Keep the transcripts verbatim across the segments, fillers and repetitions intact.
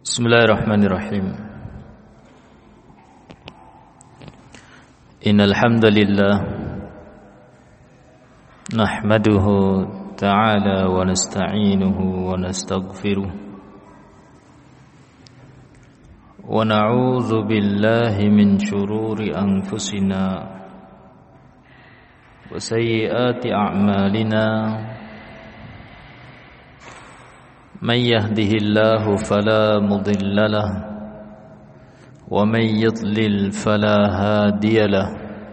Bismillahirrahmanirrahim. Innal hamdalillah nahmaduhu ta'ala wa nasta'inuhu wa nastaghfiruh wa na'udzu billahi min shururi anfusina wa sayyiati a'malina. من يهده الله فلا مضل له ومن يضلل فلا هادي له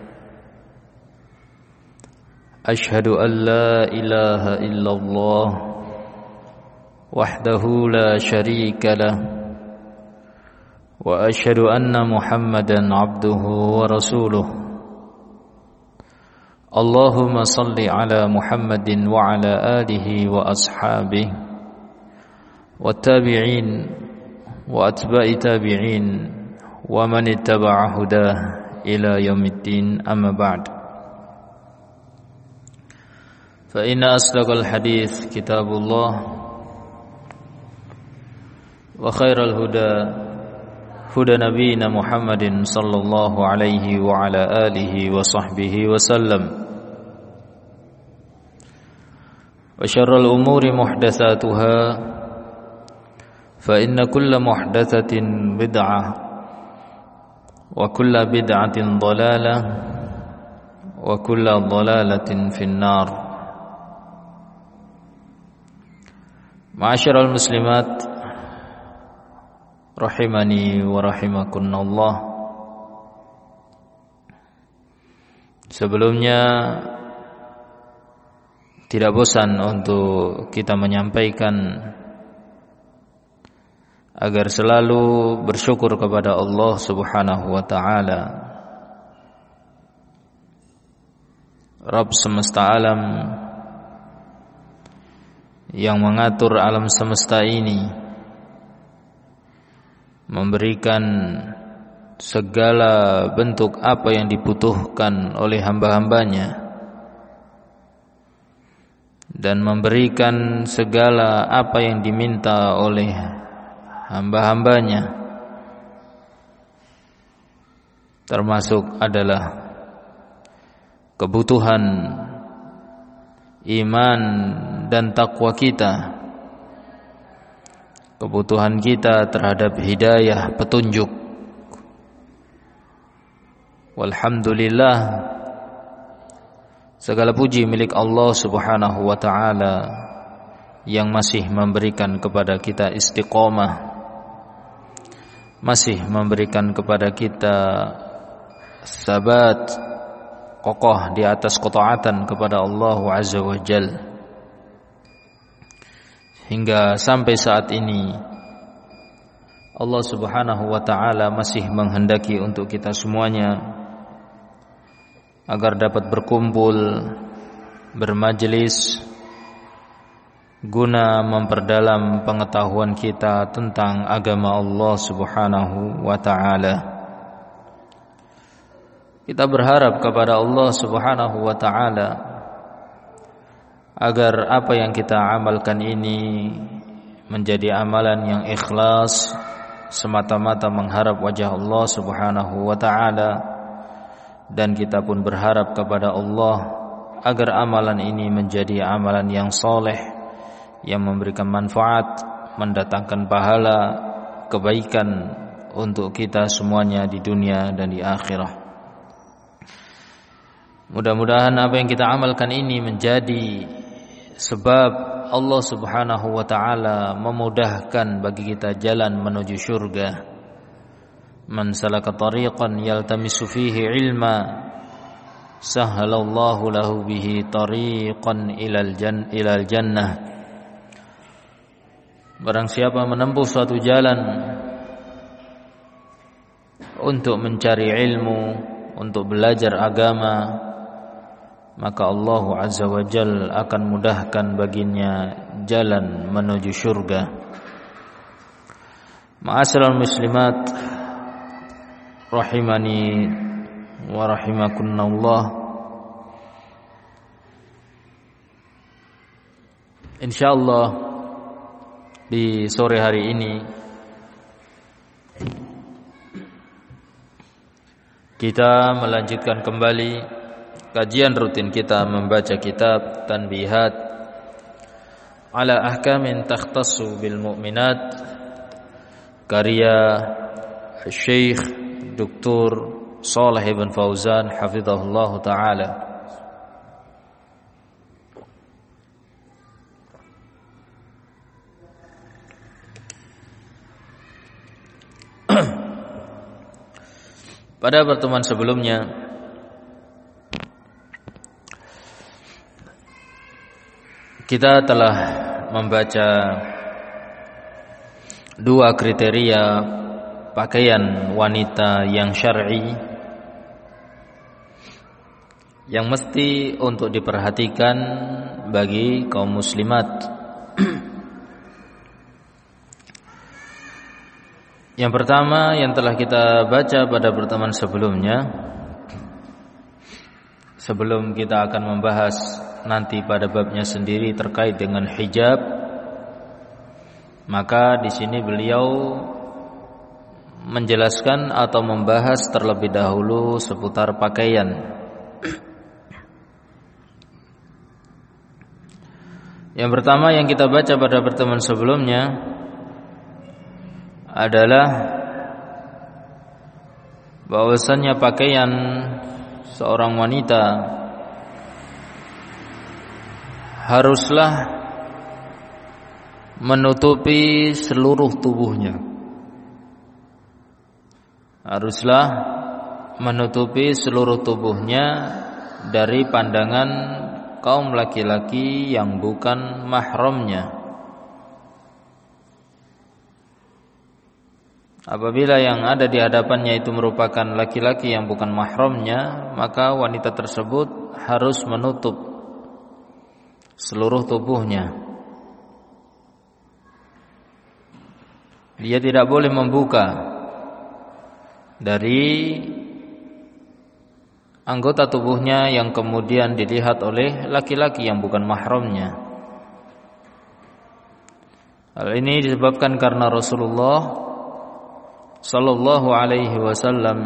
أشهد أن لا إله إلا الله وحده لا شريك له وأشهد أن محمدا عبده ورسوله اللهم صل على محمد وعلى آله وأصحابه والتابعين وأتباع تابعين ومن اتبع هداه إلى يوم الدين أما بعد فإن أصدق الحديث كتاب الله وخير الهدى هدى نبينا محمد صلى الله عليه وعلى آله وصحبه وسلم وشر الأمور محدثاتها فإن كل محدثة بدعة وكل بدعة ضلالة وكل ضلالة في النار. Ma'asyiral muslimat rahimani wa rahimakunallah. Sebelumnya tidak bosan untuk kita menyampaikan agar selalu bersyukur kepada Allah Subhanahu wa taala, Rabb semesta alam yang mengatur alam semesta ini, memberikan segala bentuk apa yang dibutuhkan oleh hamba-hambanya, dan memberikan segala apa yang diminta oleh hamba-hambanya, termasuk adalah kebutuhan iman dan takwa kita, kebutuhan kita terhadap hidayah, petunjuk. Walhamdulillah, segala puji milik Allah Subhanahu wa taala yang masih memberikan kepada kita istiqomah, masih memberikan kepada kita sabat, kokoh di atas ketaatan kepada Allah Azza wa Jal, hingga sampai saat ini Allah Subhanahu wa taala masih menghendaki untuk kita semuanya agar dapat berkumpul, bermajelis guna memperdalam pengetahuan kita tentang agama Allah Subhanahu wa taala. Kita berharap kepada Allah Subhanahu wa taala agar apa yang kita amalkan ini menjadi amalan yang ikhlas, semata-mata mengharap wajah Allah Subhanahu wa taala, dan kita pun berharap kepada Allah agar amalan ini menjadi amalan yang soleh, yang memberikan manfaat, mendatangkan pahala, kebaikan untuk kita semuanya di dunia dan di akhirat. Mudah-mudahan apa yang kita amalkan ini menjadi sebab Allah Subhanahu wa taala memudahkan bagi kita jalan menuju surga. Man salaka tariqan yaltamisu fihi ilma sahhalallahu lahu bihi tariqan ilal jan ilal jannah. Barang siapa menempuh suatu jalan untuk mencari ilmu, untuk belajar agama, maka Allah Azza wa Jal akan mudahkan baginya jalan menuju surga. Ma'asyiral muslimat rahimani wa rahimakunallah. Insyaallah di sore hari ini Kita melanjutkan kembali kajian rutin kita membaca kitab Tanbihat ala Ahkamin Takhtassu bil Mu'minat karya Syekh Doktor Shalih bin Fauzan hafizahullah taala. Pada pertemuan sebelumnya kita telah membaca dua kriteria pakaian wanita yang syar'i yang mesti untuk diperhatikan bagi kaum muslimat. Yang pertama yang telah kita baca pada pertemuan sebelumnya, sebelum kita akan membahas nanti pada babnya sendiri terkait dengan hijab, maka di sini beliau menjelaskan atau membahas terlebih dahulu seputar pakaian. Yang pertama yang kita baca pada pertemuan sebelumnya adalah bahwasannya pakaian seorang wanita haruslah menutupi seluruh tubuhnya. Haruslah menutupi seluruh tubuhnya dari pandangan kaum laki-laki yang bukan mahramnya. Apabila yang ada di hadapannya itu merupakan laki-laki yang bukan mahramnya, maka wanita tersebut harus menutup seluruh tubuhnya. Dia tidak boleh membuka dari anggota tubuhnya yang kemudian dilihat oleh laki-laki yang bukan mahramnya. Hal ini disebabkan karena Rasulullah sallallahu alaihi wasallam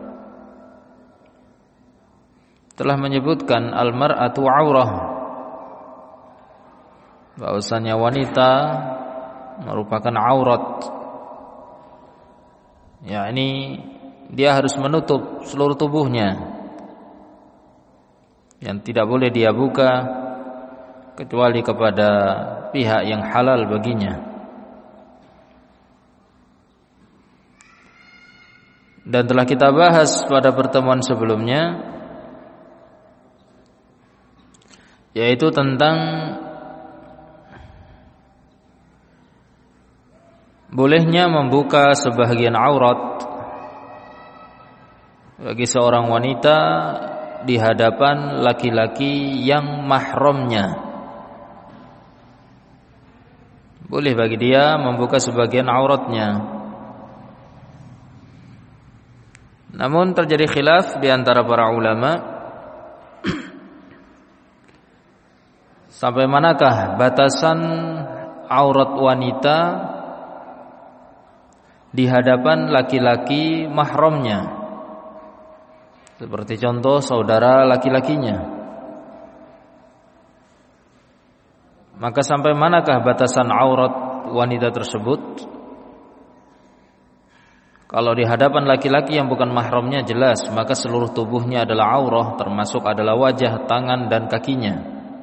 telah menyebutkan al-mar'atu aurah, bahwasanya wanita merupakan aurat, yakni dia harus menutup seluruh tubuhnya, yang tidak boleh dia buka kecuali kepada pihak yang halal baginya. Dan telah kita bahas pada pertemuan sebelumnya, yaitu tentang bolehnya membuka sebahagian aurat bagi seorang wanita di hadapan laki-laki yang mahramnya. Boleh bagi dia membuka sebagian auratnya. Namun terjadi khilaf di antara para ulama sampai manakah batasan aurat wanita di hadapan laki-laki mahramnya, seperti contoh saudara laki-lakinya. Maka sampai manakah batasan aurat wanita tersebut? Kalau di hadapan laki-laki yang bukan mahramnya jelas, maka seluruh tubuhnya adalah aurah, termasuk adalah wajah, tangan dan kakinya.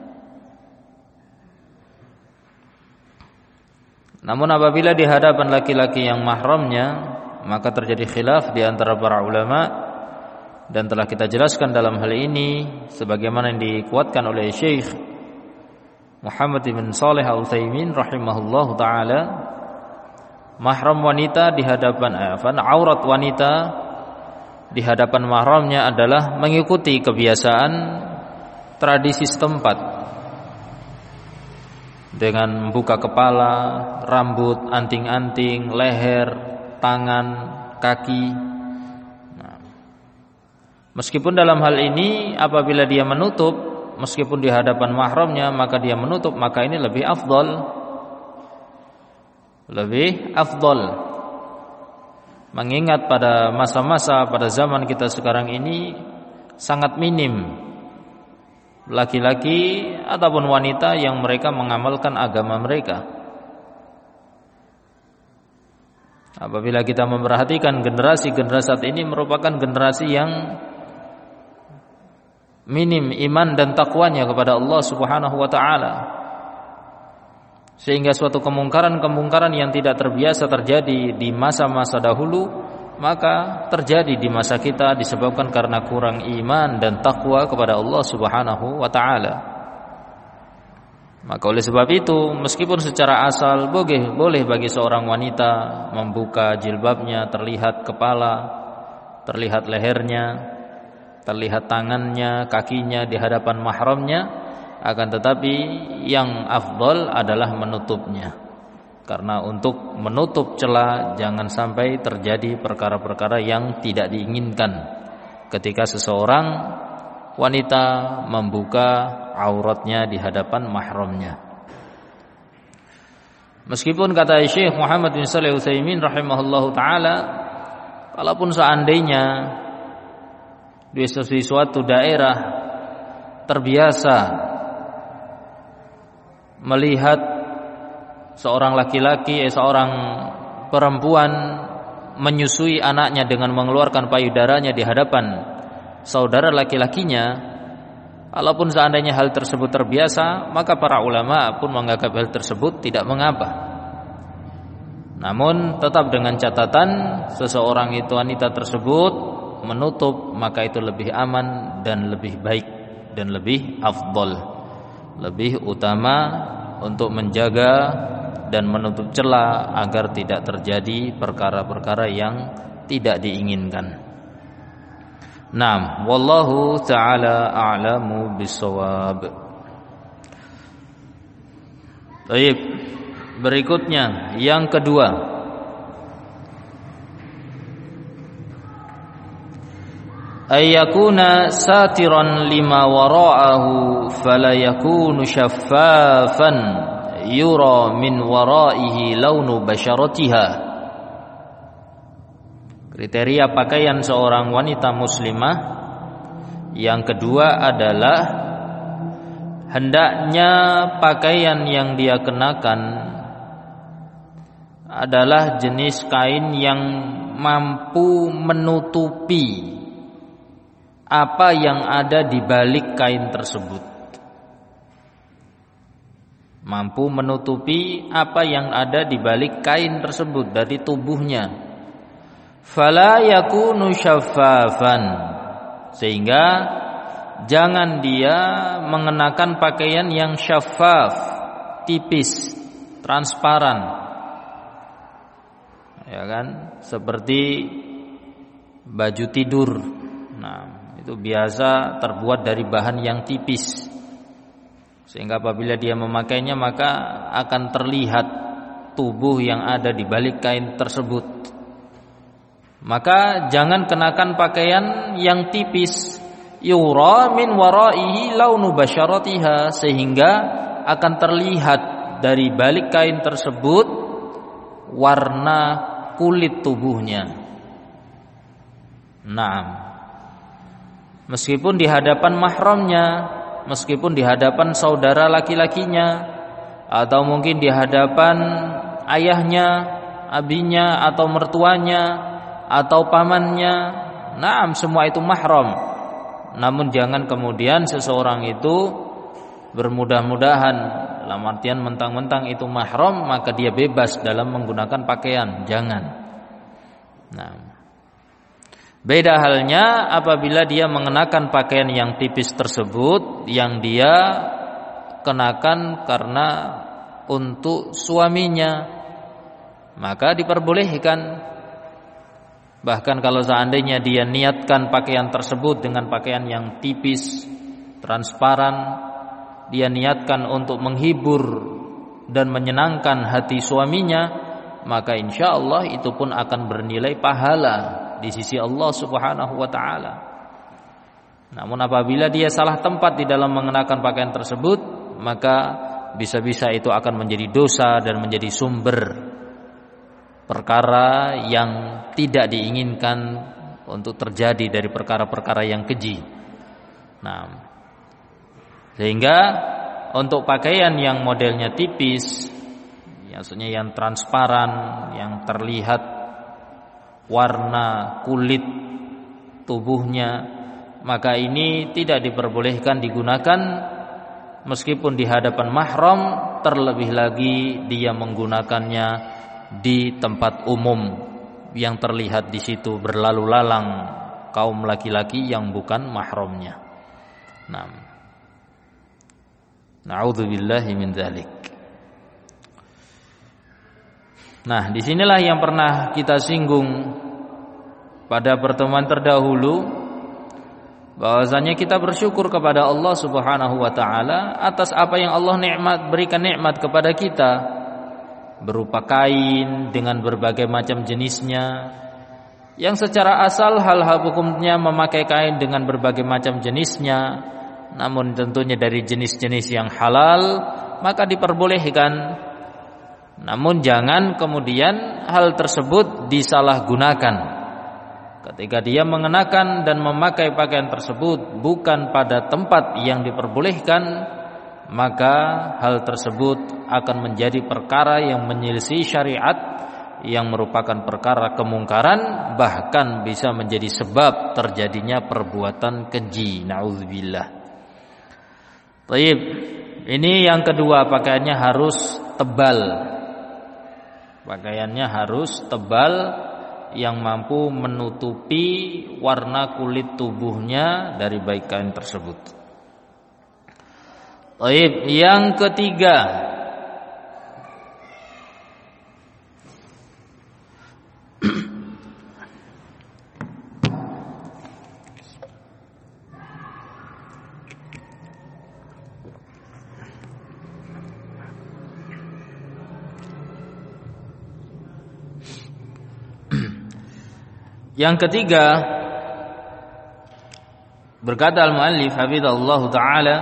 Namun apabila di hadapan laki-laki yang mahramnya, maka terjadi khilaf di antara para ulama, dan telah kita jelaskan dalam hal ini sebagaimana yang dikuatkan oleh Syekh Muhammad bin Shalih Al-Utsaimin rahimahullahu taala. Mahram wanita di hadapan afan aurat wanita di hadapan mahramnya adalah mengikuti kebiasaan tradisi setempat dengan membuka kepala, rambut, anting-anting, leher, tangan, kaki. Nah, meskipun dalam hal ini apabila dia menutup meskipun di hadapan mahramnya, maka dia menutup, maka ini lebih afdal. Lebih afdal Mengingat pada masa-masa pada zaman kita sekarang ini sangat minim laki-laki ataupun wanita yang mereka mengamalkan agama mereka. Apabila kita memperhatikan generasi-generasi saat ini merupakan generasi yang minim iman dan takwanya kepada Allah Subhanahu wa taala. Sehingga suatu kemungkaran-kemungkaran yang tidak terbiasa terjadi di masa-masa dahulu, maka terjadi di masa kita disebabkan karena kurang iman dan takwa kepada Allah Subhanahu wa taala. Maka oleh sebab itu, meskipun secara asal boleh boleh bagi seorang wanita membuka jilbabnya, terlihat kepala, terlihat lehernya, terlihat tangannya, kakinya di hadapan mahramnya, akan tetapi yang afdal adalah menutupnya. Karena untuk menutup celah jangan sampai terjadi perkara-perkara yang tidak diinginkan ketika seseorang wanita membuka auratnya di hadapan mahramnya. Meskipun kata Syekh Muhammad bin Shalih Al-Utsaimin rahimahullahu taala, kalaupun seandainya di suatu daerah terbiasa melihat seorang laki-laki, eh, seorang perempuan menyusui anaknya dengan mengeluarkan payudaranya di hadapan saudara laki-lakinya, walaupun seandainya hal tersebut terbiasa, maka para ulama pun menganggap hal tersebut tidak mengapa. Namun tetap dengan catatan seseorang itu wanita tersebut menutup, maka itu lebih aman dan lebih baik dan lebih afdal, lebih utama untuk menjaga dan menutup celah agar tidak terjadi perkara-perkara yang tidak diinginkan. Naam, wallahu ta'ala a'lamu bissawab. Baik, berikutnya yang kedua, ayyakuna satiran lima wara'ahu fala yakunu syaffafan yura min wara'ihi launu basyaratiha. Kriteria pakaian seorang wanita muslimah yang kedua adalah hendaknya pakaian yang dia kenakan adalah jenis kain yang mampu menutupi apa yang ada di balik kain tersebut. Mampu menutupi apa yang ada di balik kain tersebut dari tubuhnya. Fala yakunu syaffafan, sehingga jangan dia mengenakan pakaian yang syaffaf, tipis, transparan. Ya kan? Seperti baju tidur. Nah, itu biasa terbuat dari bahan yang tipis, sehingga apabila dia memakainya maka akan terlihat tubuh yang ada di balik kain tersebut. Maka jangan kenakan pakaian yang tipis, yura min waraihi launu basyaratiha, sehingga akan terlihat dari balik kain tersebut warna kulit tubuhnya. Naam. Meskipun di hadapan mahramnya, meskipun di hadapan saudara laki-lakinya, atau mungkin di hadapan ayahnya, abinya, atau mertuanya, atau pamannya, naam, semua itu mahram. Namun jangan kemudian seseorang itu bermudah-mudahan, dalam artian mentang-mentang itu mahram maka dia bebas dalam menggunakan pakaian. Jangan. Nah, beda halnya apabila dia mengenakan pakaian yang tipis tersebut, yang dia kenakan karena untuk suaminya, maka diperbolehkan. Bahkan kalau seandainya dia niatkan pakaian tersebut dengan pakaian yang tipis, transparan, dia niatkan untuk menghibur dan menyenangkan hati suaminya, maka insya Allah itu pun akan bernilai pahala di sisi Allah Subhanahu wa ta'ala. Namun apabila dia salah tempat di dalam mengenakan pakaian tersebut, maka bisa-bisa itu akan menjadi dosa dan menjadi sumber perkara yang tidak diinginkan untuk terjadi dari perkara-perkara yang keji. Nah, sehingga untuk pakaian yang modelnya tipis, maksudnya yang transparan, yang terlihat warna kulit tubuhnya, maka ini tidak diperbolehkan digunakan meskipun di hadapan mahram, terlebih lagi dia menggunakannya di tempat umum yang terlihat di situ berlalu lalang kaum laki-laki yang bukan mahramnya. Nah, na'udzubillahi min dzalik. Nah, disinilah yang pernah kita singgung pada pertemuan terdahulu, bahwasanya kita bersyukur kepada Allah Subhanahu wa taala atas apa yang Allah nikmat berikan nikmat kepada kita, berupa kain dengan berbagai macam jenisnya, yang secara asal hal-hal hukumnya memakai kain dengan berbagai macam jenisnya, namun tentunya dari jenis-jenis yang halal, maka diperbolehkan. Namun jangan kemudian hal tersebut disalahgunakan. Ketika dia mengenakan dan memakai pakaian tersebut bukan pada tempat yang diperbolehkan, maka hal tersebut akan menjadi perkara yang menyelisih syariat, yang merupakan perkara kemungkaran, bahkan bisa menjadi sebab terjadinya perbuatan keji. Na'udzubillah. Baik, ini yang kedua, pakaiannya harus tebal. Pakaiannya harus tebal yang mampu menutupi warna kulit tubuhnya dari baik kain tersebut. Baik, yang ketiga, yang ketiga, berkata al-muallif hafizallahu taala,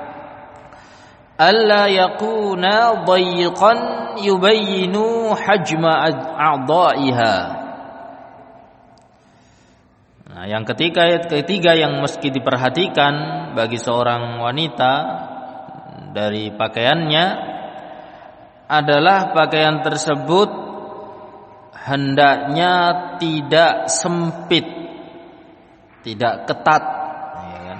alla yakuna dayyiqan yubayyinu hajma a'dha'iha. Nah, yang ketiga ketiga yang mesti diperhatikan bagi seorang wanita dari pakaiannya adalah pakaian tersebut hendaknya tidak sempit, tidak ketat, ya kan?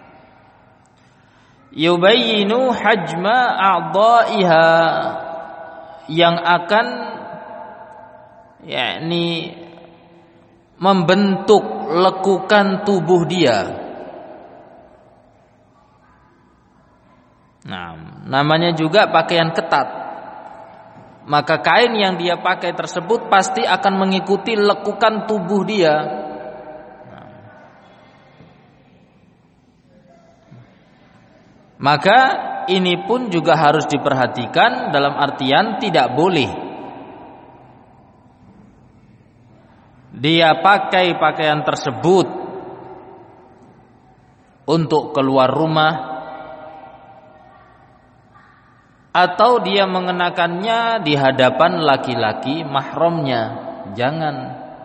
Yubayyinu hajma a'dha'iha, yang akan yakni membentuk lekukan tubuh dia. Nah, namanya juga pakaian ketat. Maka kain yang dia pakai tersebut pasti akan mengikuti lekukan tubuh dia. Maka ini pun juga harus diperhatikan, dalam artian tidak boleh dia pakai pakaian tersebut untuk keluar rumah, atau dia mengenakannya di hadapan laki-laki mahramnya. Jangan.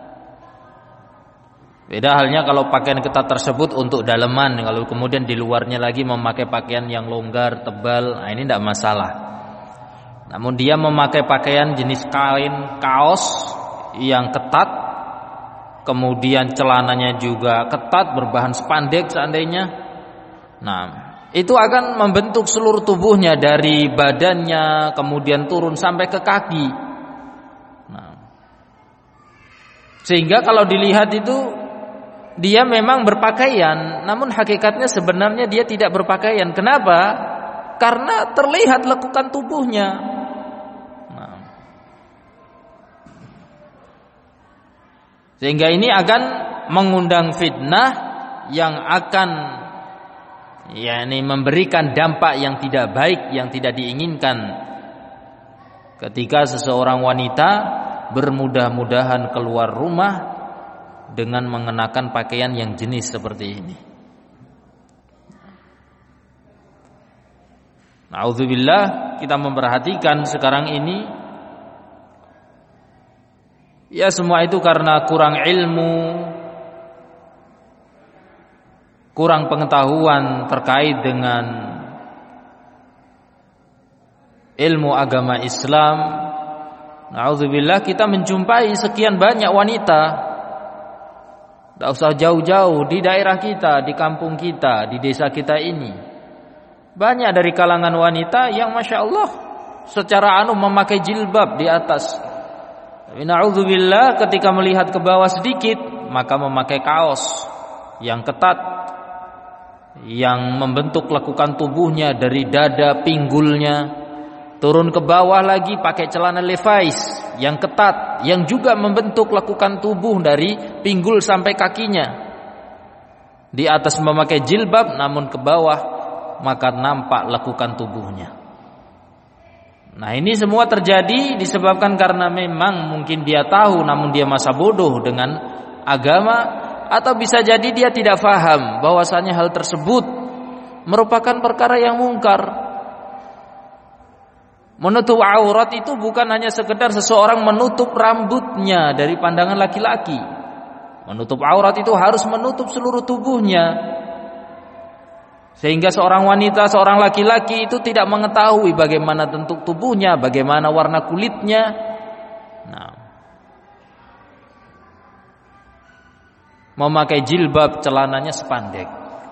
Beda halnya kalau pakaian ketat tersebut untuk daleman, kalau kemudian di luarnya lagi memakai pakaian yang longgar, tebal, nah ini tidak masalah. Namun dia memakai pakaian jenis kain kaos yang ketat, kemudian celananya juga ketat berbahan spandek seandainya, nah itu akan membentuk seluruh tubuhnya dari badannya kemudian turun sampai ke kaki. Nah, sehingga kalau dilihat itu dia memang berpakaian, namun hakikatnya sebenarnya dia tidak berpakaian. Kenapa? Karena terlihat lekukan tubuhnya. Nah, sehingga ini akan mengundang fitnah yang akan yakni memberikan dampak yang tidak baik, yang tidak diinginkan ketika seseorang wanita bermudah-mudahan keluar rumah dengan mengenakan pakaian yang jenis seperti ini. Na'udzubillah, kita memperhatikan sekarang ini Ya semua itu karena kurang ilmu, kurang pengetahuan terkait dengan ilmu agama Islam. Na'udzubillah, kita menjumpai sekian banyak wanita, tidak usah jauh-jauh, di daerah kita, di kampung kita, di desa kita ini, banyak dari kalangan wanita yang Masya Allah secara anu memakai jilbab di atas. Tapi na'udzubillah, ketika melihat ke bawah sedikit, maka memakai kaos yang ketat, yang membentuk lekukan tubuhnya dari dada, pinggulnya, turun ke bawah lagi pakai celana Levi's yang ketat, yang juga membentuk lekukan tubuh dari pinggul sampai kakinya. Di atas memakai jilbab, namun ke bawah maka nampak lekukan tubuhnya. Nah, ini semua terjadi disebabkan karena memang mungkin dia tahu namun dia masa bodoh dengan agama, atau bisa jadi dia tidak faham bahwasanya hal tersebut merupakan perkara yang mungkar. Menutup aurat itu bukan hanya sekedar seseorang menutup rambutnya dari pandangan laki-laki. Menutup aurat itu harus menutup seluruh tubuhnya, sehingga seorang wanita, seorang laki-laki itu tidak mengetahui bagaimana bentuk tubuhnya, bagaimana warna kulitnya. Nah, memakai jilbab, celananya sepandek.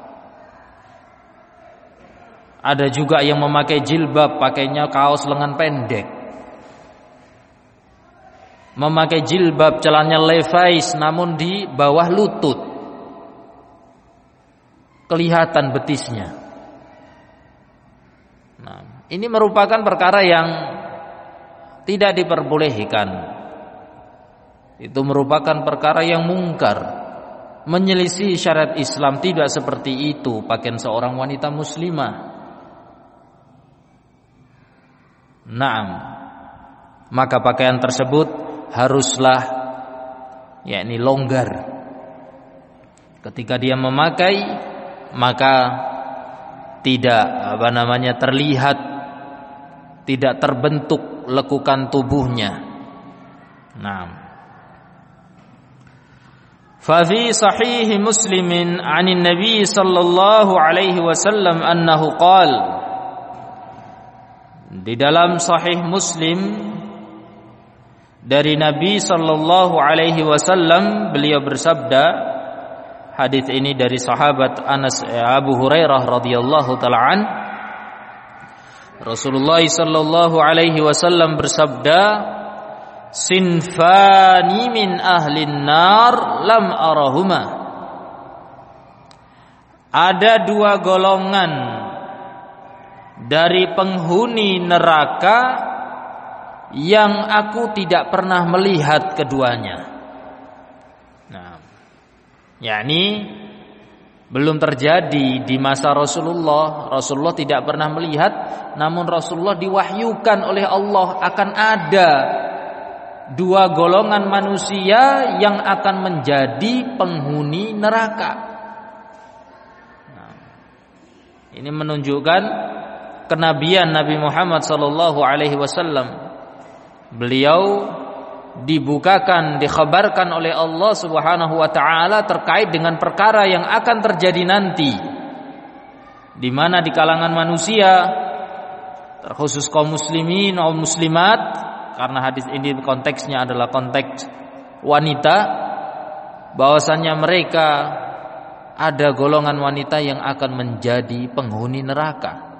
Ada juga yang memakai jilbab, pakainya kaos lengan pendek. Memakai jilbab, celananya Levi's namun di bawah lutut, kelihatan betisnya. Nah, ini merupakan perkara yang tidak diperbolehkan. Itu merupakan perkara yang mungkar, menyelisih syariat Islam. Tidak seperti itu pakaian seorang wanita muslimah. Naam, maka pakaian tersebut haruslah yakni longgar. Ketika dia memakai, maka tidak apa namanya terlihat, tidak terbentuk lekukan tubuhnya. Naam. Fa fi sahih Muslimin 'anin Nabi sallallahu alaihi wasallam annahu qala, di dalam sahih Muslim dari Nabi sallallahu alaihi wasallam, beliau bersabda, hadis ini dari sahabat Anas Abu Hurairah radhiyallahu taala an, Rasulullah sallallahu alaihi wasallam bersabda, sinfani min ahlin nar lam arahuma. Ada dua golongan dari penghuni neraka yang aku tidak pernah melihat keduanya. Nah, yakni belum terjadi di masa Rasulullah. Rasulullah tidak pernah melihat, namun Rasulullah diwahyukan oleh Allah akan ada dua golongan manusia yang akan menjadi penghuni neraka. Nah, ini menunjukkan kenabian Nabi Muhammad sallallahu alaihi wasallam. Beliau dibukakan, dikhabarkan oleh Allah Subhanahu wa taala terkait dengan perkara yang akan terjadi nanti, di mana di kalangan manusia, terkhusus kaum muslimin, kaum muslimat, karena hadis ini konteksnya adalah konteks wanita, bahwasannya mereka ada golongan wanita yang akan menjadi penghuni neraka.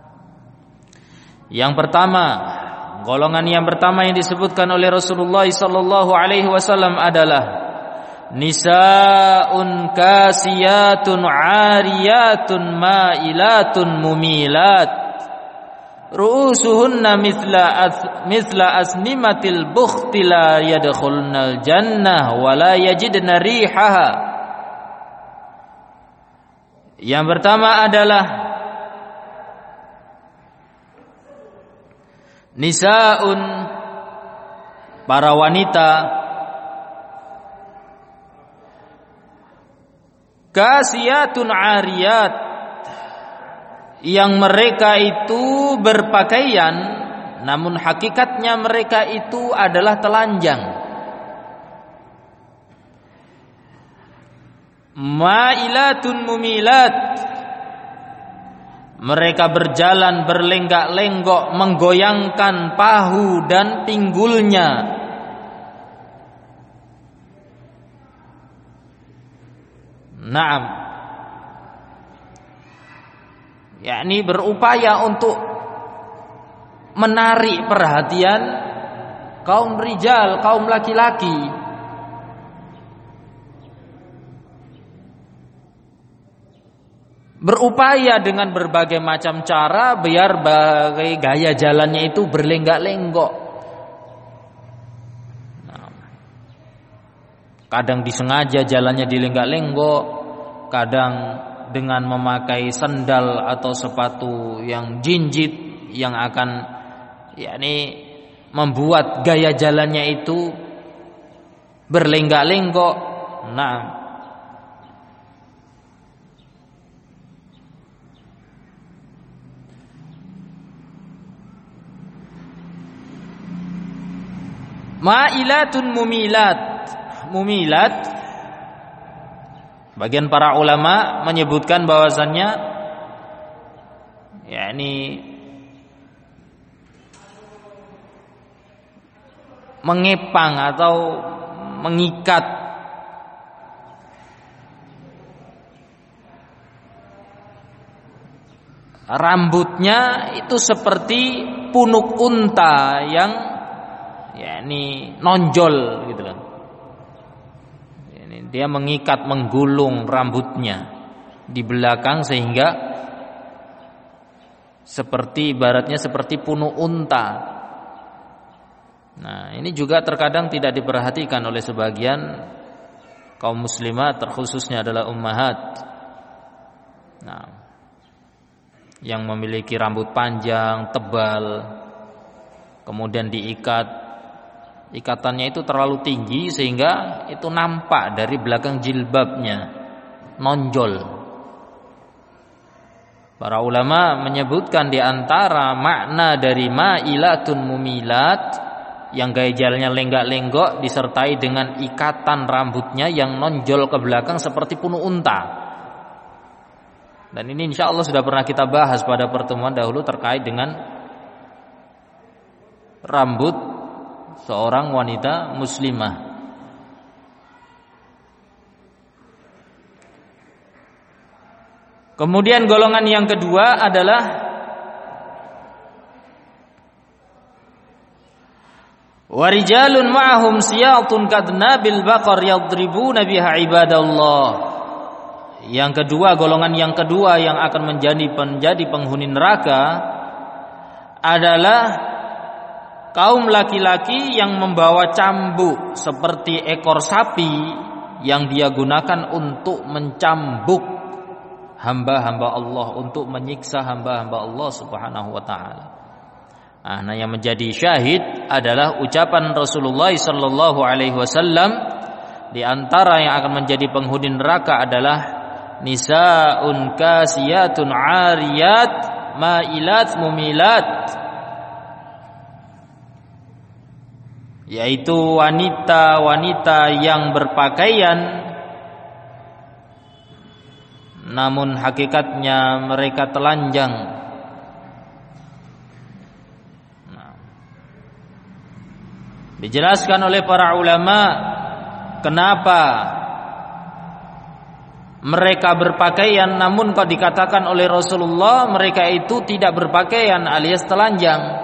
Yang pertama, golongan yang pertama yang disebutkan oleh Rasulullah sallallahu alaihi wasallam adalah nisaun kasiyatun ariyatun mailatun mumilat ru'usuhunna mithla mithla asnimatil bukhti la yadkhulnal jannah wa la yajidna rihaha. Yang pertama adalah nisaun, para wanita, kasiyatun ariyat, yang mereka itu berpakaian namun hakikatnya mereka itu adalah telanjang. Ma'ilatun mumilat, mereka berjalan berlenggak-lenggok menggoyangkan pahu dan pinggulnya. Naam, yakni berupaya untuk menarik perhatian kaum rijal, kaum laki-laki. Berupaya dengan berbagai macam cara biar bagai gaya jalannya itu berlenggak-lenggok. Nah, kadang disengaja jalannya dilenggak-lenggok, kadang dengan memakai sandal atau sepatu yang jinjit yang akan yakni membuat gaya jalannya itu berlenggak-lenggok. Nah, ma'ilatun mumilat. Mumilat, bagian para ulama menyebutkan bahwasannya yakni mengepang atau mengikat rambutnya itu seperti punuk unta yang yakni nonjol gitu loh. Ini dia mengikat, menggulung rambutnya di belakang sehingga seperti ibaratnya seperti punuk unta. Nah, ini juga terkadang tidak diperhatikan oleh sebagian kaum muslimat, terkhususnya adalah ummahat. Nah, yang memiliki rambut panjang, tebal, kemudian diikat. Ikatannya itu terlalu tinggi sehingga itu nampak dari belakang jilbabnya, nonjol. Para ulama menyebutkan di antara makna dari ma'ilatun mumilat, yang gaya jalannya lenggak-lenggok disertai dengan ikatan rambutnya yang nonjol ke belakang seperti punuk unta. Dan ini insya Allah sudah pernah kita bahas pada pertemuan dahulu terkait dengan rambut seorang wanita muslimah. Kemudian golongan yang kedua adalah warijalun ma'ahum siyatun kadnabil baqar yadribuna biha ibadallah. Yang kedua, golongan yang kedua yang akan menjadi menjadi penghuni neraka adalah kaum laki-laki yang membawa cambuk seperti ekor sapi yang dia gunakan untuk mencambuk hamba-hamba Allah, untuk menyiksa hamba-hamba Allah Subhanahu wa taala. Nah, yang menjadi syahid adalah ucapan Rasulullah sallallahu alaihi wasallam, di antara yang akan menjadi penghuni neraka adalah nisaun kasiyatun ariyat ma'ilat mumilat, yaitu wanita-wanita yang berpakaian namun hakikatnya mereka telanjang. Nah, dijelaskan oleh para ulama kenapa mereka berpakaian namun kok dikatakan oleh Rasulullah mereka itu tidak berpakaian alias telanjang.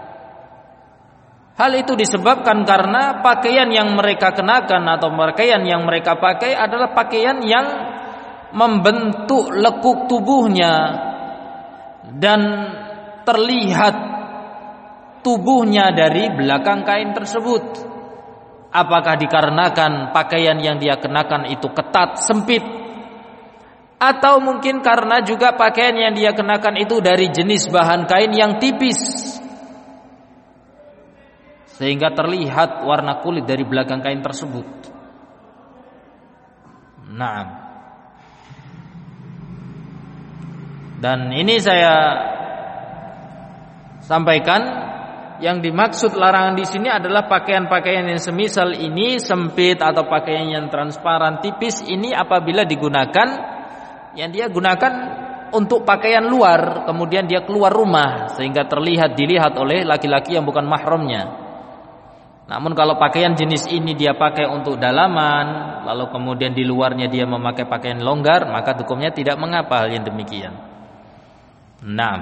Hal itu disebabkan karena pakaian yang mereka kenakan atau pakaian yang mereka pakai adalah pakaian yang membentuk lekuk tubuhnya dan terlihat tubuhnya dari belakang kain tersebut. Apakah dikarenakan pakaian yang dia kenakan itu ketat, sempit, atau mungkin karena juga pakaian yang dia kenakan itu dari jenis bahan kain yang tipis sehingga terlihat warna kulit dari belakang kain tersebut. Nah, dan ini saya sampaikan Yang dimaksud larangan di sini adalah pakaian-pakaian yang semisal ini sempit atau pakaian yang transparan tipis ini apabila digunakan yang dia gunakan untuk pakaian luar, kemudian dia keluar rumah sehingga terlihat dilihat oleh laki-laki yang bukan mahramnya. Namun kalau pakaian jenis ini dia pakai untuk dalaman, lalu kemudian di luarnya dia memakai pakaian longgar, maka hukumnya tidak mengapa hal yang demikian. Naam.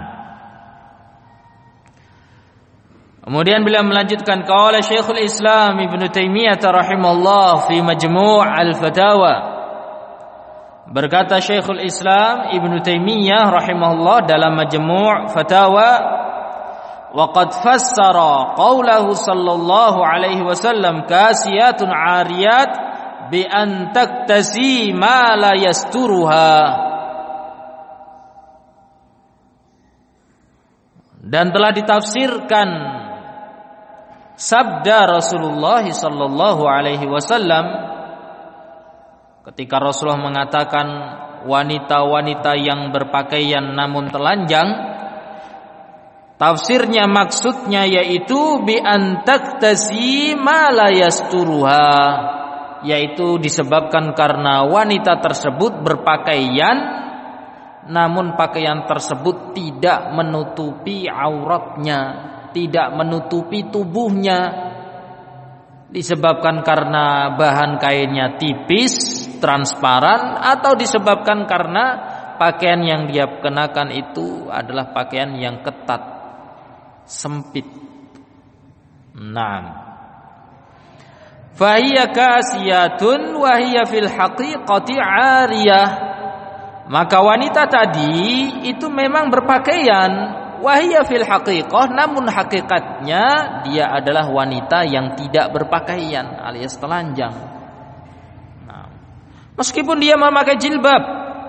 Kemudian beliau melanjutkan, qala Syekhul Islam Ibnu Taimiyah rahimahullah fi Majmu' al-Fatawa. Berkata Syekhul Islam Ibnu Taimiyah rahimahullah dalam Majmu' Fatawa, وقد فسر قوله صلى الله عليه وسلم كاسيات عاريات بأن تكتسي ما لا يسترها. Dan telah ditafsirkan sabda Rasulullah sallallahu alaihi wasallam ketika Rasulullah mengatakan wanita-wanita yang berpakaian namun telanjang. Tafsirnya maksudnya yaitu bi antaktasi ma la yasturuha, yaitu disebabkan karena wanita tersebut berpakaian namun pakaian tersebut tidak menutupi auratnya, tidak menutupi tubuhnya, disebabkan karena bahan kainnya tipis, transparan, atau disebabkan karena pakaian yang dia kenakan itu adalah pakaian yang ketat, sempit. Naam. Fahiya kasiyatun wa hiya fil haqiqati 'ariyah. Maka wanita tadi itu memang berpakaian, wa hiya fil haqiqah, namun hakikatnya dia adalah wanita yang tidak berpakaian alias telanjang. Nah, meskipun dia memakai jilbab,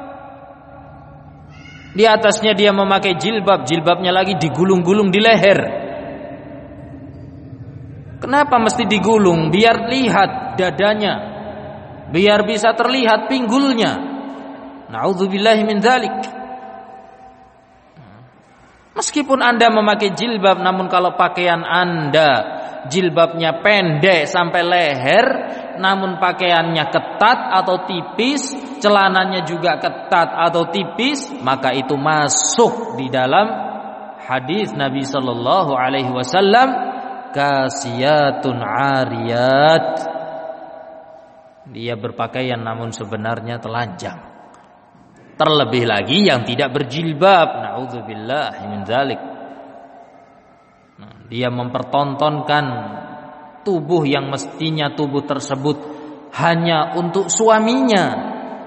di atasnya dia memakai jilbab, jilbabnya lagi digulung-gulung di leher. Kenapa mesti digulung? Biar lihat dadanya, biar bisa terlihat pinggulnya. Na'udzubillahi min dzalik. Meskipun Anda memakai jilbab, namun kalau pakaian Anda jilbabnya pendek sampai leher, namun pakaiannya ketat atau tipis, celananya juga ketat atau tipis, maka itu masuk di dalam hadis Nabi sallallahu alaihi wasallam, kasiyatun 'ariyat. Dia berpakaian namun sebenarnya telanjang. Terlebih lagi yang tidak berjilbab, naudzubillah min dzalik. Nah, dia mempertontonkan tubuh yang mestinya tubuh tersebut hanya untuk suaminya,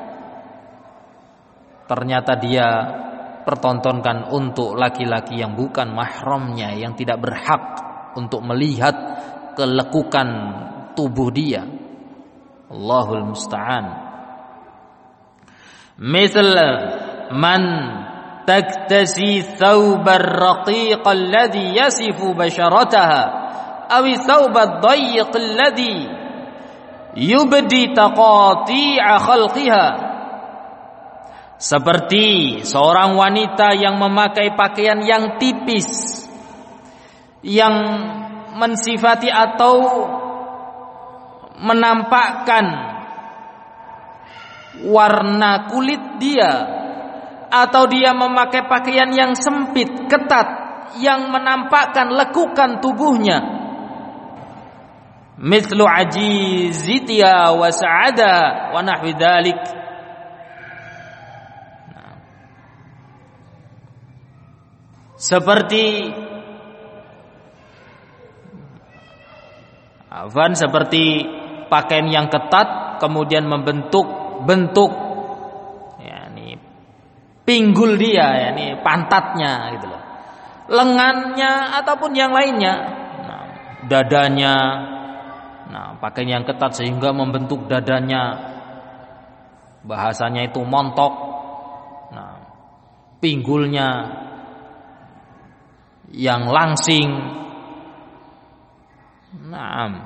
ternyata dia pertontonkan untuk laki-laki yang bukan mahramnya, yang tidak berhak untuk melihat kelekukan tubuh dia. Allahul musta'an. Misal man taktasi thawbar raqiq alladhi yasifu basharataha aw thawbad dayyiq alladhi yubdi taqati'a khalqiha. Seperti seorang wanita yang memakai pakaian yang tipis, yang mensifati atau menampakkan warna kulit dia, atau dia memakai pakaian yang sempit, ketat, yang menampakkan lekukan tubuhnya. Mithlu ajizitiya wa sa'ada wa nahwi dzalik. Seperti Afan seperti pakaian yang ketat kemudian membentuk bentuk yakni pinggul dia, yakni pantatnya gitu loh, lengannya ataupun yang lainnya, nah, dadanya, nah pakaian yang ketat sehingga membentuk dadanya, bahasanya itu montok, nah pinggulnya yang langsing. Nah,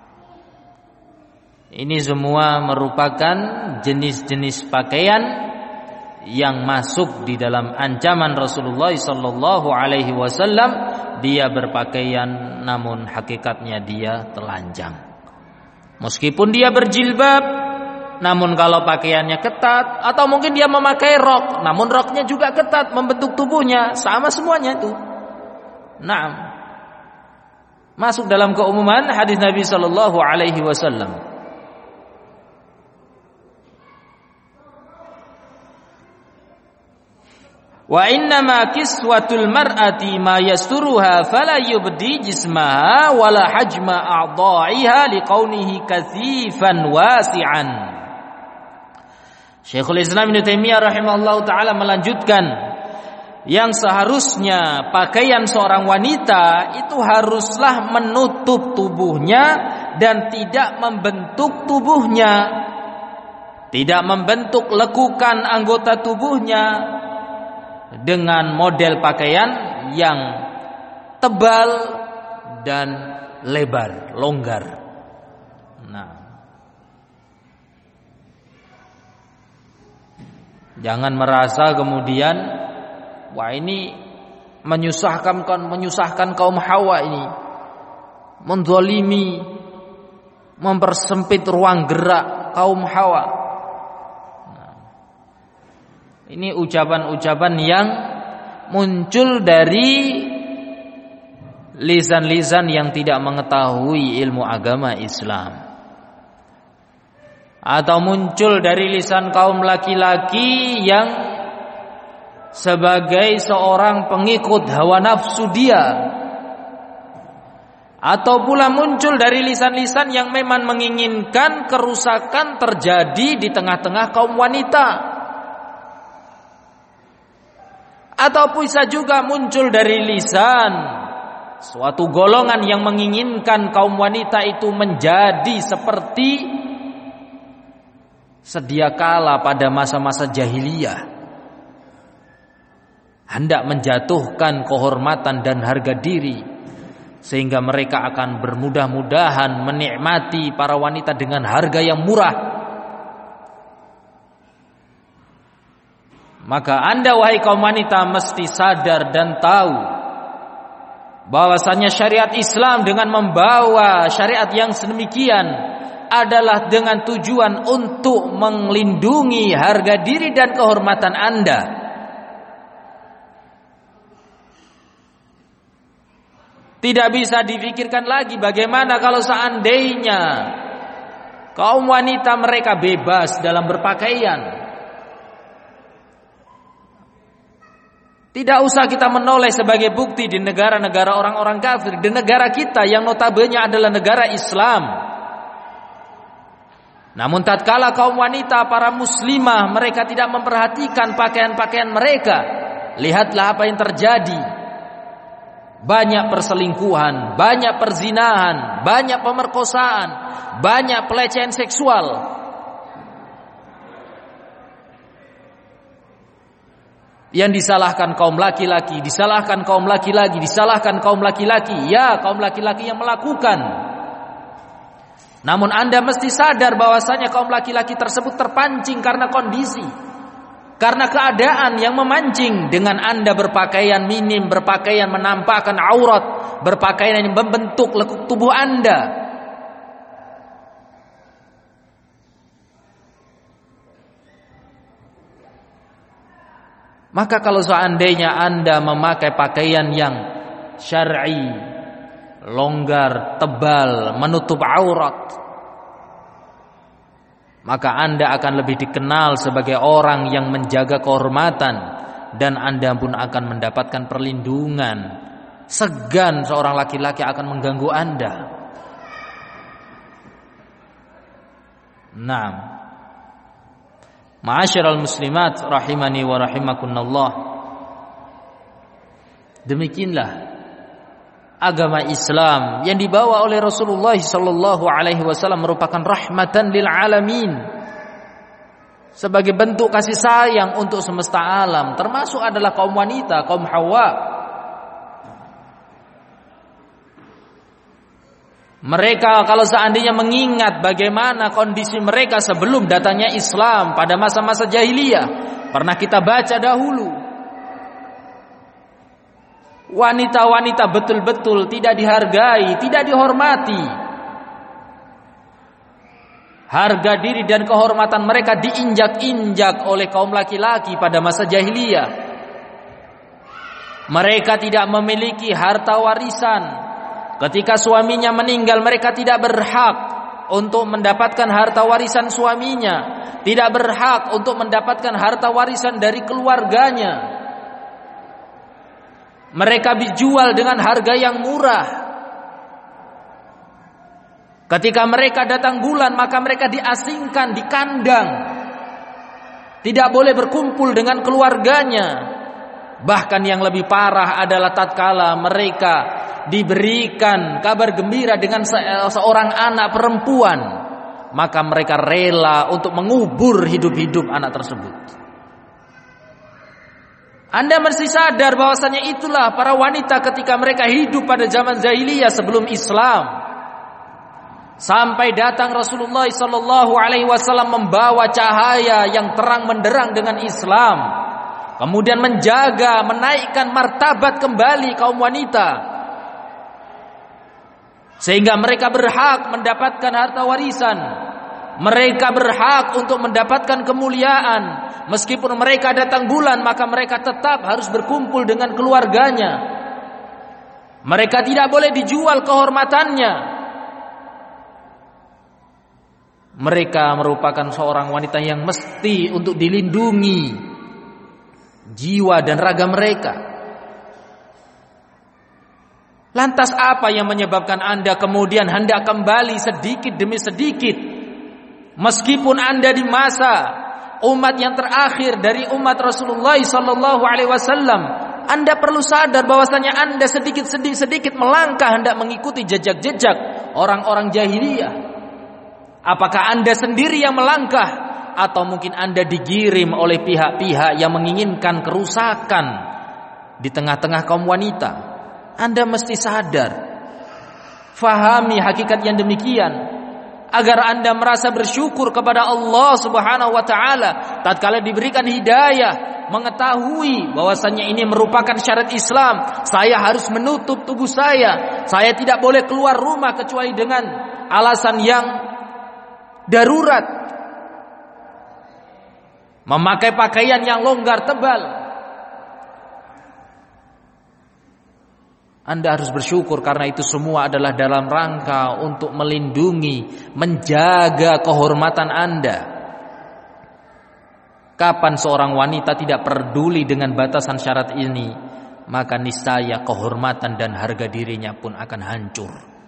ini semua merupakan jenis-jenis pakaian yang masuk di dalam ancaman Rasulullah sallallahu alaihi wasallam dia berpakaian namun hakikatnya dia telanjang. Meskipun dia berjilbab, namun kalau pakaiannya ketat, atau mungkin dia memakai rok, namun roknya juga ketat membentuk tubuhnya, sama semuanya itu. Naam. Masuk dalam keumuman hadis Nabi sallallahu alaihi wasallam. Wa innama kiswatul mar'ati ma yasturuha fala yubdi jismaha wala hajma a'dha'iha liqaunihi kathifan wasi'an. Syekhul Islam Ibnu Taimiyah rahimahullahu taala melanjutkan, yang seharusnya pakaian seorang wanita itu haruslah menutup tubuhnya dan tidak membentuk tubuhnya, tidak membentuk lekukan anggota tubuhnya dengan model pakaian yang tebal dan lebar, longgar. Nah, jangan merasa kemudian, wah ini menyusahkan menyusahkan kaum Hawa ini, menzalimi, mempersempit ruang gerak kaum Hawa. Ini ucapan-ucapan yang muncul dari lisan-lisan yang tidak mengetahui ilmu agama Islam, atau muncul dari lisan kaum laki-laki yang sebagai seorang pengikut hawa nafsu dia, atau pula muncul dari lisan-lisan yang memang menginginkan kerusakan terjadi di tengah-tengah kaum wanita, atau bisa juga muncul dari lisan suatu golongan yang menginginkan kaum wanita itu menjadi seperti sedia kala pada masa-masa jahiliyah, hendak menjatuhkan kehormatan dan harga diri, sehingga mereka akan bermudah-mudahan menikmati para wanita dengan harga yang murah. Maka Anda wahai kaum wanita mesti sadar dan tahu bahwasanya syariat Islam dengan membawa syariat yang sedemikian adalah dengan tujuan untuk melindungi harga diri dan kehormatan Anda. Tidak bisa dipikirkan lagi bagaimana kalau seandainya kaum wanita mereka bebas dalam berpakaian. Tidak usah kita menoleh sebagai bukti di negara-negara orang-orang kafir, di negara kita yang notabene adalah negara Islam. Namun tatkala kaum wanita para muslimah mereka tidak memperhatikan pakaian-pakaian mereka, lihatlah apa yang terjadi. Banyak perselingkuhan, banyak perzinahan, banyak pemerkosaan, banyak pelecehan seksual. Yang disalahkan kaum laki-laki, disalahkan kaum laki-laki, disalahkan kaum laki-laki. Ya, kaum laki-laki yang melakukan. Namun Anda mesti sadar bahwasanya kaum laki-laki tersebut terpancing karena kondisi, karena keadaan yang memancing dengan Anda berpakaian minim, berpakaian menampakkan aurat, berpakaian yang membentuk lekuk tubuh Anda. Maka kalau seandainya Anda memakai pakaian yang syar'i, longgar, tebal, menutup aurat, maka Anda akan lebih dikenal sebagai orang yang menjaga kehormatan, dan Anda pun akan mendapatkan perlindungan. Segan seorang laki-laki akan mengganggu Anda. Naam. Ma'asyiral muslimat rahimani wa rahimakumullah. Demikianlah agama Islam yang dibawa oleh Rasulullah sallallahu alaihi wasallam merupakan rahmatan lil alamin, sebagai bentuk kasih sayang untuk semesta alam, termasuk adalah kaum wanita, kaum Hawa. Mereka kalau seandainya mengingat bagaimana kondisi mereka sebelum datangnya Islam pada masa-masa jahiliyah, pernah kita baca dahulu. wanita-wanita betul-betul tidak dihargai, tidak dihormati. Harga diri dan kehormatan mereka diinjak-injak oleh kaum laki-laki pada masa jahiliyah. Mereka tidak memiliki harta warisan. Ketika suaminya meninggal, mereka tidak berhak untuk mendapatkan harta warisan suaminya, tidak berhak untuk mendapatkan harta warisan dari keluarganya. Mereka dijual dengan harga yang murah. Ketika mereka datang bulan, maka mereka diasingkan di kandang, tidak boleh berkumpul dengan keluarganya. Bahkan yang lebih parah adalah tatkala mereka diberikan kabar gembira dengan seorang anak perempuan, maka mereka rela untuk mengubur hidup-hidup anak tersebut. Anda mesti sadar bahwasanya itulah para wanita ketika mereka hidup pada zaman jahiliyah sebelum Islam. Sampai datang Rasulullah sallallahu alaihi wasallam membawa cahaya yang terang benderang dengan Islam, kemudian menjaga, menaikkan martabat kembali kaum wanita, sehingga mereka berhak mendapatkan harta warisan, mereka berhak untuk mendapatkan kemuliaan. Meskipun mereka datang bulan, maka mereka tetap harus berkumpul dengan keluarganya. Mereka tidak boleh dijual kehormatannya. Mereka merupakan seorang wanita yang mesti untuk dilindungi jiwa dan raga mereka. Lantas apa yang menyebabkan Anda kemudian hendak kembali sedikit demi sedikit? Meskipun Anda di masa umat yang terakhir dari umat Rasulullah sallallahu alaihi wasallam, Anda perlu sadar bahwasanya Anda sedikit sedikit sedikit melangkah hendak mengikuti jejak-jejak orang-orang jahiliyah. Apakah Anda sendiri yang melangkah, atau mungkin Anda digirim oleh pihak-pihak yang menginginkan kerusakan di tengah-tengah kaum wanita? Anda mesti sadar, fahami hakikat yang demikian, agar Anda merasa bersyukur kepada Allah Subhanahu wa taala tatkala diberikan hidayah, mengetahui bahwasanya ini merupakan syarat Islam. Saya harus menutup tubuh saya, saya tidak boleh keluar rumah kecuali dengan alasan yang darurat, memakai pakaian yang longgar tebal. Anda harus bersyukur karena itu semua adalah dalam rangka untuk melindungi, menjaga kehormatan Anda. Kapan seorang wanita tidak peduli dengan batasan syarat ini, maka niscaya kehormatan dan harga dirinya pun akan hancur.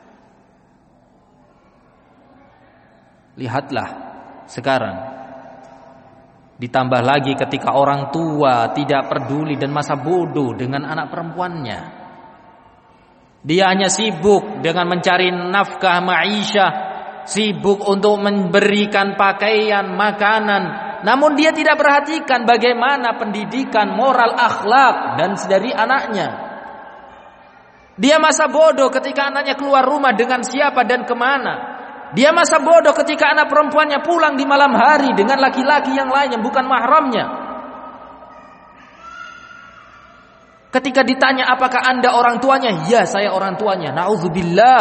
Lihatlah sekarang, ditambah lagi ketika orang tua tidak peduli dan masa bodoh dengan anak perempuannya. Dia hanya sibuk dengan mencari nafkah ma'isyah, sibuk untuk memberikan pakaian, makanan, namun dia tidak perhatikan bagaimana pendidikan moral akhlak dan dari anaknya. Dia masa bodoh ketika anaknya keluar rumah dengan siapa dan kemana. Dia masa bodoh ketika anak perempuannya pulang di malam hari dengan laki-laki yang lain yang bukan mahramnya. Ketika ditanya apakah Anda orang tuanya? Ya, saya orang tuanya. Na'udzubillah.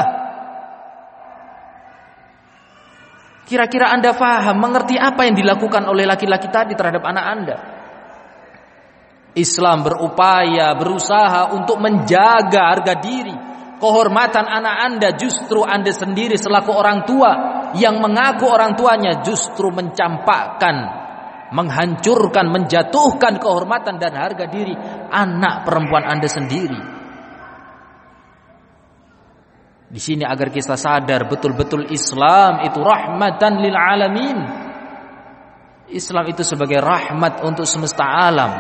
Kira-kira Anda faham, mengerti apa yang dilakukan oleh laki-laki tadi terhadap anak Anda? Islam berupaya, berusaha untuk menjaga harga diri, kehormatan anak Anda. Justru Anda sendiri selaku orang tua yang mengaku orang tuanya justru mencampakkan, menghancurkan, menjatuhkan kehormatan dan harga diri anak perempuan Anda sendiri. Di sini agar kita sadar betul-betul Islam itu rahmatan lil alamin. Islam itu sebagai rahmat untuk semesta alam,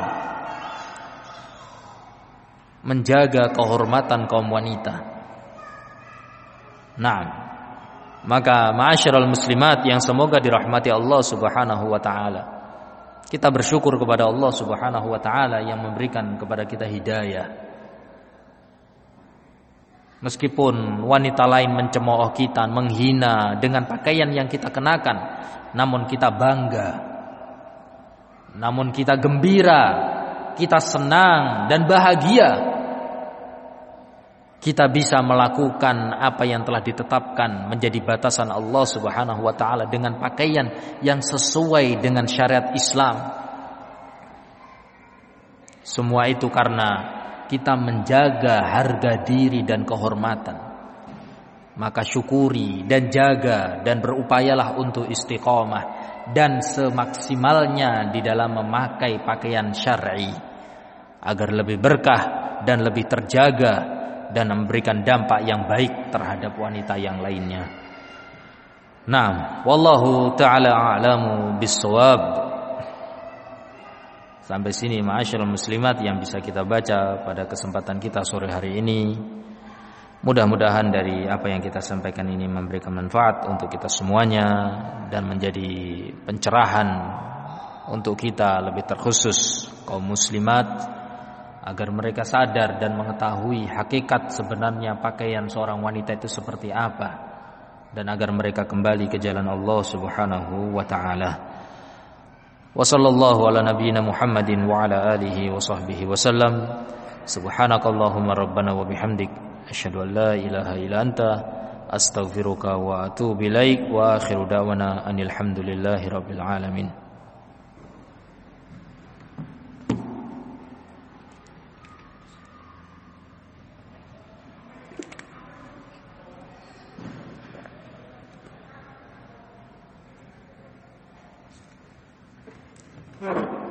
menjaga kehormatan kaum wanita. Naam. Maka ma'asyiral muslimat yang semoga dirahmati Allah Subhanahu wa taala, kita bersyukur kepada Allah Subhanahu wa taala yang memberikan kepada kita hidayah. Meskipun wanita lain mencemooh kita, menghina dengan pakaian yang kita kenakan, namun kita bangga, namun kita gembira, kita senang dan bahagia kita bisa melakukan apa yang telah ditetapkan menjadi batasan Allah Subhanahu wa taala dengan pakaian yang sesuai dengan syariat Islam. Semua itu karena kita menjaga harga diri dan kehormatan. Maka syukuri dan jaga dan berupayalah untuk istiqomah dan semaksimalnya di dalam memakai pakaian syar'i agar lebih berkah dan lebih terjaga dan memberikan dampak yang baik terhadap wanita yang lainnya. Naam, wallahu taala a'lamu bis-shawab. Sampai sini ma'asyiral muslimat yang bisa kita baca pada kesempatan kita sore hari ini. Mudah-mudahan dari apa yang kita sampaikan ini memberikan manfaat untuk kita semuanya dan menjadi pencerahan untuk kita, lebih terkhusus kaum muslimat, agar mereka sadar dan mengetahui hakikat sebenarnya pakaian seorang wanita itu seperti apa, dan agar mereka kembali ke jalan Allah Subhanahu wa taala. Wa sallallahu ala nabiyyina Muhammadin wa ala alihi wa sahbihi wa sallam. Subhanakallahumma rabbana wa bihamdik asyhadu an la ilaha illa anta astaghfiruka wa atubu ilaik wa akhiru da'wana anil hamdulillahi rabbil alamin. Hmm.